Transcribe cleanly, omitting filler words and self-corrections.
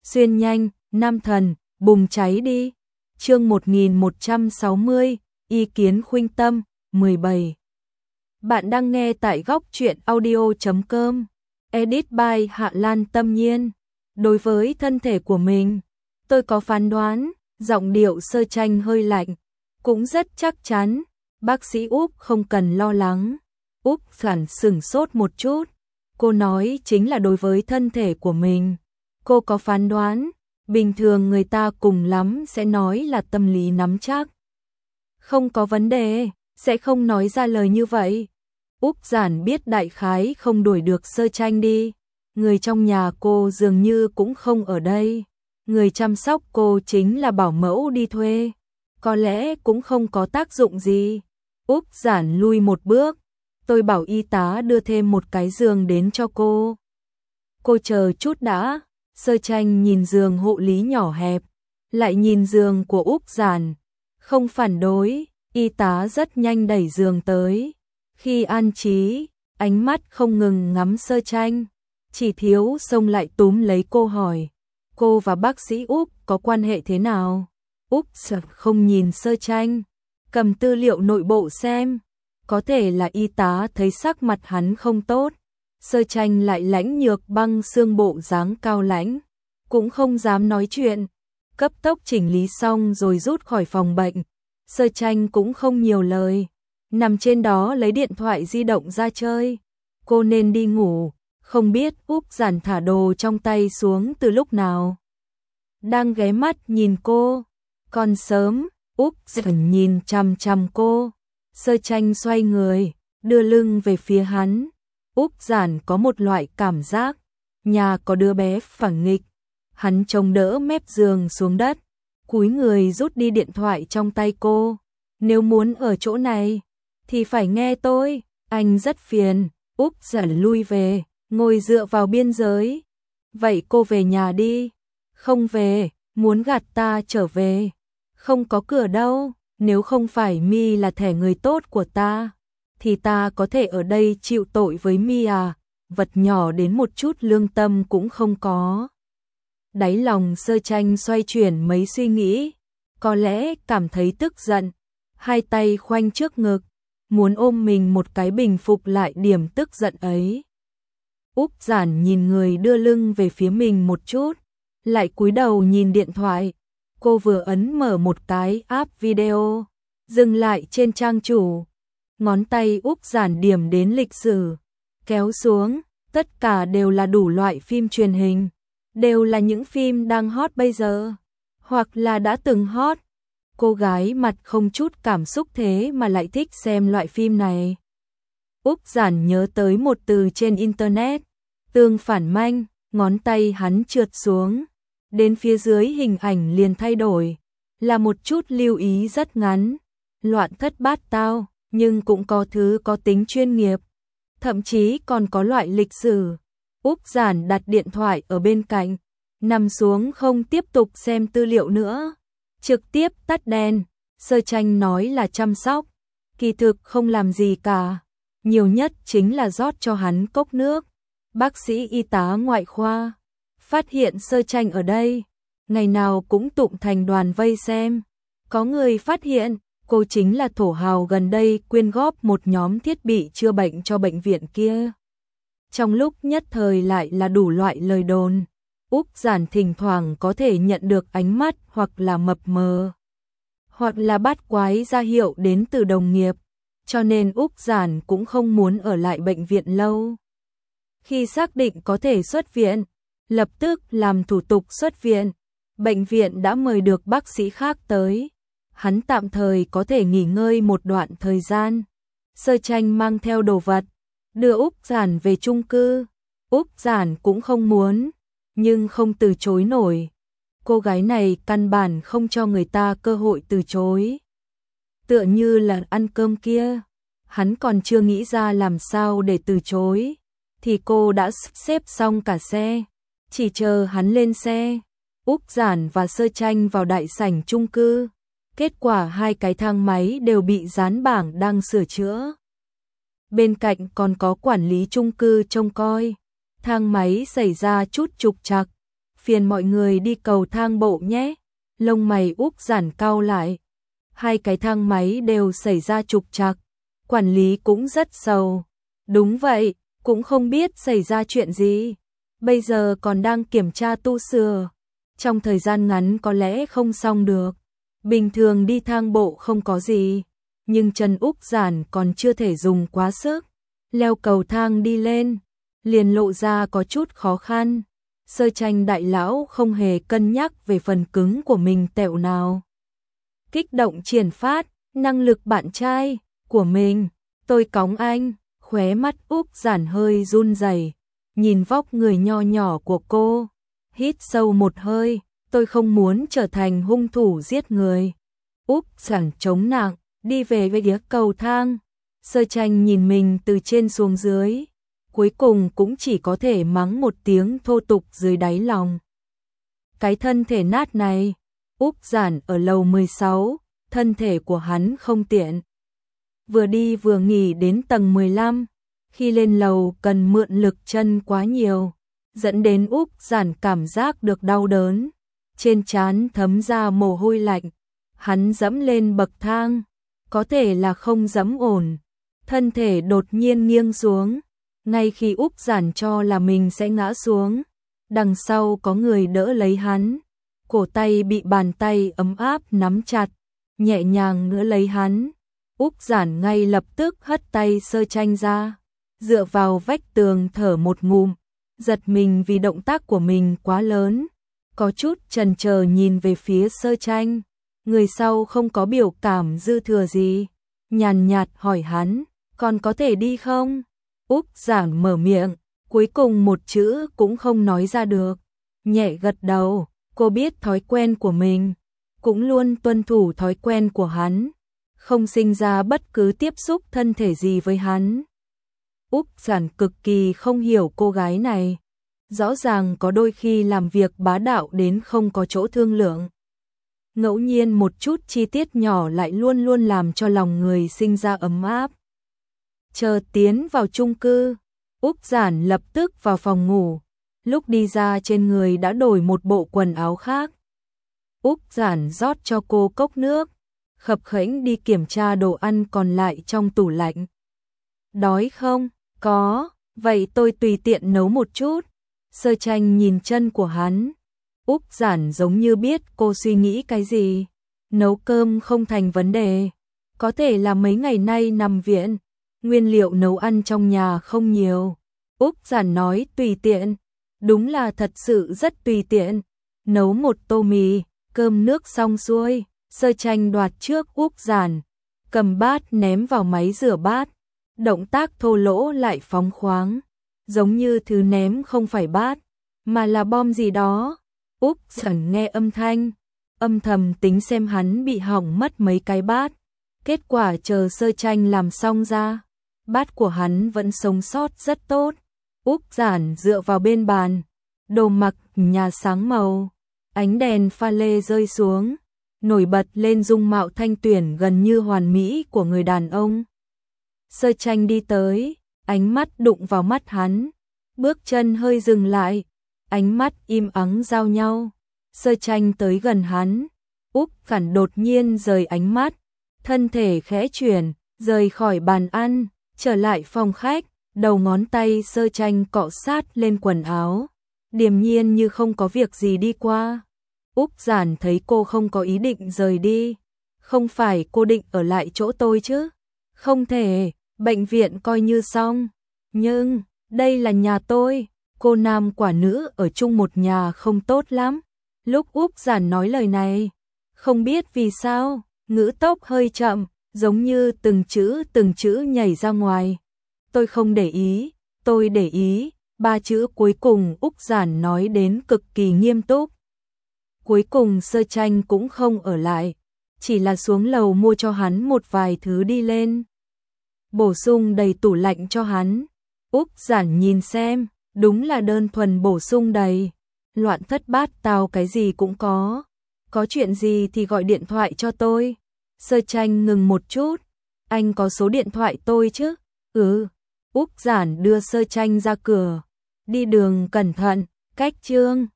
xuyên nhanh, nam thần, bùng cháy đi. Chương 1160, ý kiến khuynh tâm, 17. Bạn đang nghe tại góc truyện audio.com. Edit by Hạ Lan Tâm Nhiên. Đối với thân thể của mình, tôi có phán đoán, giọng điệu Sơ Tranh hơi lạnh, cũng rất chắc chắn. Bác sĩ Úc không cần lo lắng. Úc phản sửng sốt một chút. Cô nói chính là đối với thân thể của mình. Cô có phán đoán, bình thường người ta cùng lắm sẽ nói là tâm lý nắm chắc. Không có vấn đề, sẽ không nói ra lời như vậy. Úc Giản biết đại khái không đuổi được Sơ Tranh đi. Người trong nhà cô dường như cũng không ở đây. Người chăm sóc cô chính là bảo mẫu đi thuê. Có lẽ cũng không có tác dụng gì. Úc Giản lui một bước. Tôi bảo y tá đưa thêm một cái giường đến cho cô. Cô chờ chút đã. Sơ Tranh nhìn giường hộ lý nhỏ hẹp, lại nhìn giường của Úc Giản. Không phản đối, y tá rất nhanh đẩy giường tới. Khi an trí, ánh mắt không ngừng ngắm Sơ Tranh. Chỉ thiếu xông lại túm lấy cô hỏi. Cô và bác sĩ Úc có quan hệ thế nào? Úc không nhìn Sơ Tranh, cầm tư liệu nội bộ xem. Có thể là y tá thấy sắc mặt hắn không tốt. Sơ Tranh lại lãnh nhược băng xương bộ dáng cao lãnh, cũng không dám nói chuyện. Cấp tốc chỉnh lý xong rồi rút khỏi phòng bệnh. Sơ Tranh cũng không nhiều lời, nằm trên đó lấy điện thoại di động ra chơi. Cô nên đi ngủ, không biết Úc Giản thả đồ trong tay xuống từ lúc nào. Đang ghé mắt nhìn cô, còn sớm. Úc Giản nhìn chằm chằm cô. Sơ Tranh xoay người, đưa lưng về phía hắn. Úc Giản có một loại cảm giác, nhà có đứa bé phản nghịch. Hắn chống đỡ mép giường xuống đất, cúi người rút đi điện thoại trong tay cô. Nếu muốn ở chỗ này, thì phải nghe tôi, anh rất phiền. Úc Giản lui về, ngồi dựa vào biên giới. Vậy cô về nhà đi. Không về, muốn gạt ta trở về. Không có cửa đâu, nếu không phải Mi là thẻ người tốt của ta, thì ta có thể ở đây chịu tội với Mi à, vật nhỏ đến một chút lương tâm cũng không có. Đáy lòng Sơ Tranh xoay chuyển mấy suy nghĩ, có lẽ cảm thấy tức giận, hai tay khoanh trước ngực, muốn ôm mình một cái bình phục lại điểm tức giận ấy. Úc Giản nhìn người đưa lưng về phía mình một chút, lại cúi đầu nhìn điện thoại. Cô vừa ấn mở một cái app video, dừng lại trên trang chủ. Ngón tay Úc Giản điểm đến lịch sử, kéo xuống, tất cả đều là đủ loại phim truyền hình, đều là những phim đang hot bây giờ, hoặc là đã từng hot. Cô gái mặt không chút cảm xúc thế mà lại thích xem loại phim này. Úc Giản nhớ tới một từ trên internet, tương phản manh, ngón tay hắn trượt xuống. Đến phía dưới hình ảnh liền thay đổi, là một chút lưu ý rất ngắn, loạn thất bát tao, nhưng cũng có thứ có tính chuyên nghiệp, thậm chí còn có loại lịch sử. Úc Giản đặt điện thoại ở bên cạnh, nằm xuống không tiếp tục xem tư liệu nữa, trực tiếp tắt đèn. Sơ Tranh nói là chăm sóc, kỳ thực không làm gì cả, nhiều nhất chính là rót cho hắn cốc nước. Bác sĩ y tá ngoại khoa phát hiện Sơ Tranh ở đây, ngày nào cũng tụm thành đoàn vây xem. Có người phát hiện, cô chính là thổ hào gần đây quyên góp một nhóm thiết bị chữa bệnh cho bệnh viện kia. Trong lúc nhất thời lại là đủ loại lời đồn. Úc Giản thỉnh thoảng có thể nhận được ánh mắt hoặc là mập mờ, hoặc là bát quái ra hiệu đến từ đồng nghiệp, cho nên Úc Giản cũng không muốn ở lại bệnh viện lâu. Khi xác định có thể xuất viện, lập tức làm thủ tục xuất viện. Bệnh viện đã mời được bác sĩ khác tới, hắn tạm thời có thể nghỉ ngơi một đoạn thời gian. Sơ Tranh mang theo đồ vật, đưa Úc Giản về chung cư. Úc Giản cũng không muốn, nhưng không từ chối nổi. Cô gái này căn bản không cho người ta cơ hội từ chối. Tựa như là ăn cơm kia, hắn còn chưa nghĩ ra làm sao để từ chối, thì cô đã xếp xong cả xe, chỉ chờ hắn lên xe. Úc Giản và Sơ Tranh vào đại sảnh chung cư, kết quả hai cái thang máy đều bị dán bảng đang sửa chữa. Bên cạnh còn có quản lý chung cư trông coi, thang máy xảy ra chút trục trặc, phiền mọi người đi cầu thang bộ nhé. Lông mày Úc Giản cau lại. Hai cái thang máy đều xảy ra trục trặc, quản lý cũng rất sầu. Đúng vậy, cũng không biết xảy ra chuyện gì. Bây giờ còn đang kiểm tra tu sửa. Trong thời gian ngắn có lẽ không xong được. Bình thường đi thang bộ không có gì, nhưng chân Úc Giản còn chưa thể dùng quá sức. Leo cầu thang đi lên, liền lộ ra có chút khó khăn. Sơ Tranh đại lão không hề cân nhắc về phần cứng của mình tẹo nào. Kích động triển phát, năng lực bạn trai của mình, tôi cõng anh, khóe mắt Úc Giản hơi run rẩy, nhìn vóc người nho nhỏ của cô, hít sâu một hơi, tôi không muốn trở thành hung thủ giết người. Úc Giản chống nặng, đi về phía cầu thang. Sơ Tranh nhìn mình từ trên xuống dưới, cuối cùng cũng chỉ có thể mắng một tiếng thô tục dưới đáy lòng. Cái thân thể nát này. Úc Giản ở lầu 16, thân thể của hắn không tiện. Vừa đi vừa nghỉ đến tầng 15, khi lên lầu cần mượn lực chân quá nhiều, dẫn đến Úc Giản cảm giác được đau đớn, trên trán thấm ra mồ hôi lạnh. Hắn dẫm lên bậc thang, có thể là không dẫm ổn, thân thể đột nhiên nghiêng xuống, ngay khi Úc Giản cho là mình sẽ ngã xuống, đằng sau có người đỡ lấy hắn. Cổ tay bị bàn tay ấm áp nắm chặt, nhẹ nhàng nữa lấy hắn. Úc Giản ngay lập tức hất tay Sơ Tranh ra, dựa vào vách tường thở một ngụm, giật mình vì động tác của mình quá lớn, có chút chần chờ nhìn về phía Sơ Tranh. Người sau không có biểu cảm dư thừa gì, nhàn nhạt hỏi hắn, còn có thể đi không? Úc Giản mở miệng, cuối cùng một chữ cũng không nói ra được, nhẹ gật đầu. Cô biết thói quen của mình, cũng luôn tuân thủ thói quen của hắn, không sinh ra bất cứ tiếp xúc thân thể gì với hắn. Úc Giản cực kỳ không hiểu cô gái này, rõ ràng có đôi khi làm việc bá đạo đến không có chỗ thương lượng. Ngẫu nhiên một chút chi tiết nhỏ lại luôn luôn làm cho lòng người sinh ra ấm áp. Chờ tiến vào chung cư, Úc Giản lập tức vào phòng ngủ. Lúc đi ra trên người đã đổi một bộ quần áo khác. Úc Giản rót cho cô cốc nước, khập khểnh đi kiểm tra đồ ăn còn lại trong tủ lạnh. Đói không? Có, vậy tôi tùy tiện nấu một chút. Sơ Tranh nhìn chân của hắn. Úc Giản giống như biết cô suy nghĩ cái gì. Nấu cơm không thành vấn đề. Có thể là mấy ngày nay nằm viện, nguyên liệu nấu ăn trong nhà không nhiều. Úc Giản nói tùy tiện. Đúng là thật sự rất tùy tiện. Nấu một tô mì, cơm nước xong xuôi, Sơ Tranh đoạt trước Úc Giản, cầm bát ném vào máy rửa bát. Động tác thô lỗ lại phóng khoáng, giống như thứ ném không phải bát, mà là bom gì đó. Úc Giản nghe âm thanh, âm thầm tính xem hắn bị hỏng mất mấy cái bát. Kết quả chờ Sơ Tranh làm xong ra, bát của hắn vẫn sống sót rất tốt. Úc Giản dựa vào bên bàn, đồ mặc nhà sáng màu, ánh đèn pha lê rơi xuống, nổi bật lên dung mạo thanh tuyển gần như hoàn mỹ của người đàn ông. Sơ Tranh đi tới, ánh mắt đụng vào mắt hắn, bước chân hơi dừng lại, ánh mắt im ắng giao nhau. Sơ Tranh tới gần hắn, Úc Giản đột nhiên rời ánh mắt, thân thể khẽ chuyển, rời khỏi bàn ăn, trở lại phòng khách. Đầu ngón tay Sơ Tranh cọ sát lên quần áo, điềm nhiên như không có việc gì đi qua. Úc Giản thấy cô không có ý định rời đi. Không phải cô định ở lại chỗ tôi chứ? Không thể, bệnh viện coi như xong. Nhưng, đây là nhà tôi, cô nam quả nữ ở chung một nhà không tốt lắm. Lúc Úc Giản nói lời này, không biết vì sao, ngữ tốc hơi chậm, giống như từng chữ nhảy ra ngoài. Tôi không để ý, tôi để ý, ba chữ cuối cùng Úc Giản nói đến cực kỳ nghiêm túc. Cuối cùng Sơ Tranh cũng không ở lại, chỉ là xuống lầu mua cho hắn một vài thứ đi lên. Bổ sung đầy tủ lạnh cho hắn. Úc Giản nhìn xem, đúng là đơn thuần bổ sung đầy. Loạn thất bát tao cái gì cũng có. Có chuyện gì thì gọi điện thoại cho tôi. Sơ Tranh ngừng một chút. Anh có số điện thoại tôi chứ? Ừ. Úc Giản đưa Sơ Tranh ra cửa. Đi đường cẩn thận, cách Trương